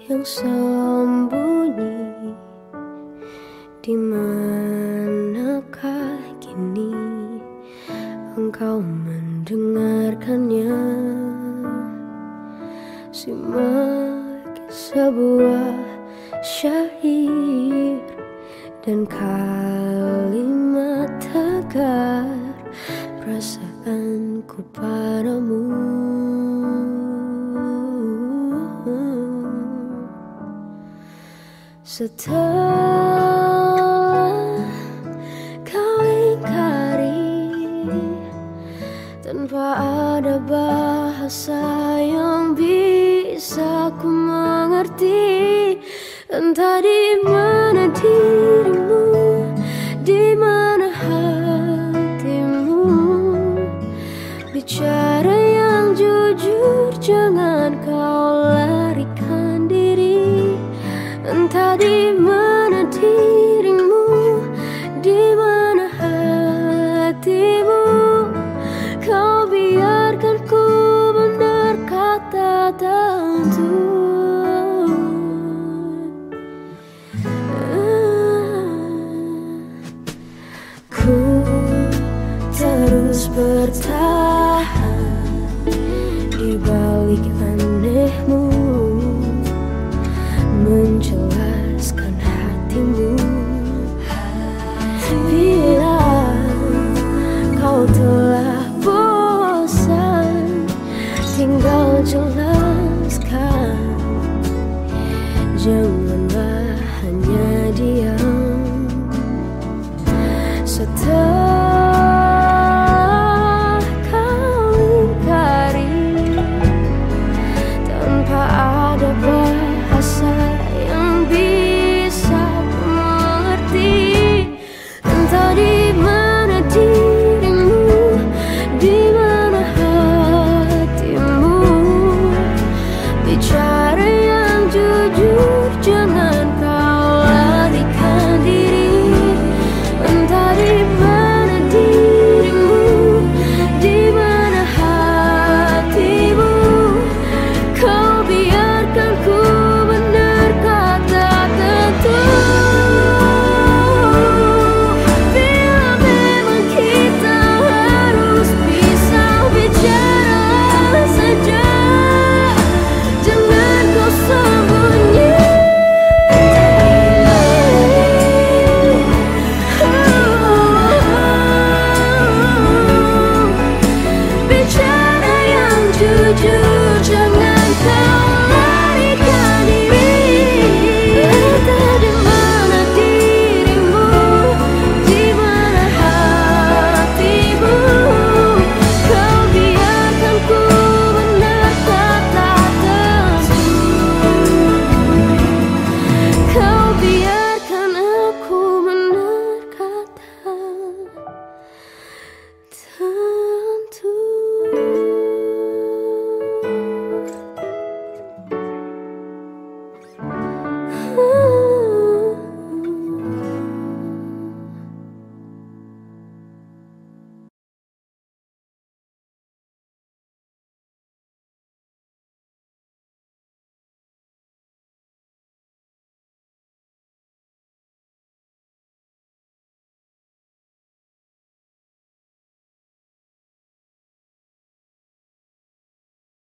yang sembunyi, di manakah kini engkau mendengarkannya? Simak sebuah syair dan kalimat tegar perasaanku padamu. Setelah kau ingkari tanpa ada bahasa yang bisa ku mengerti, entah di mana dirimu, di mana hatimu. Bicara yang jujur, jangan kau larikan diri. Entah di mana dirimu, di mana hatimu. Kau biarkan ku berkata tentu. Ku terus bertanya,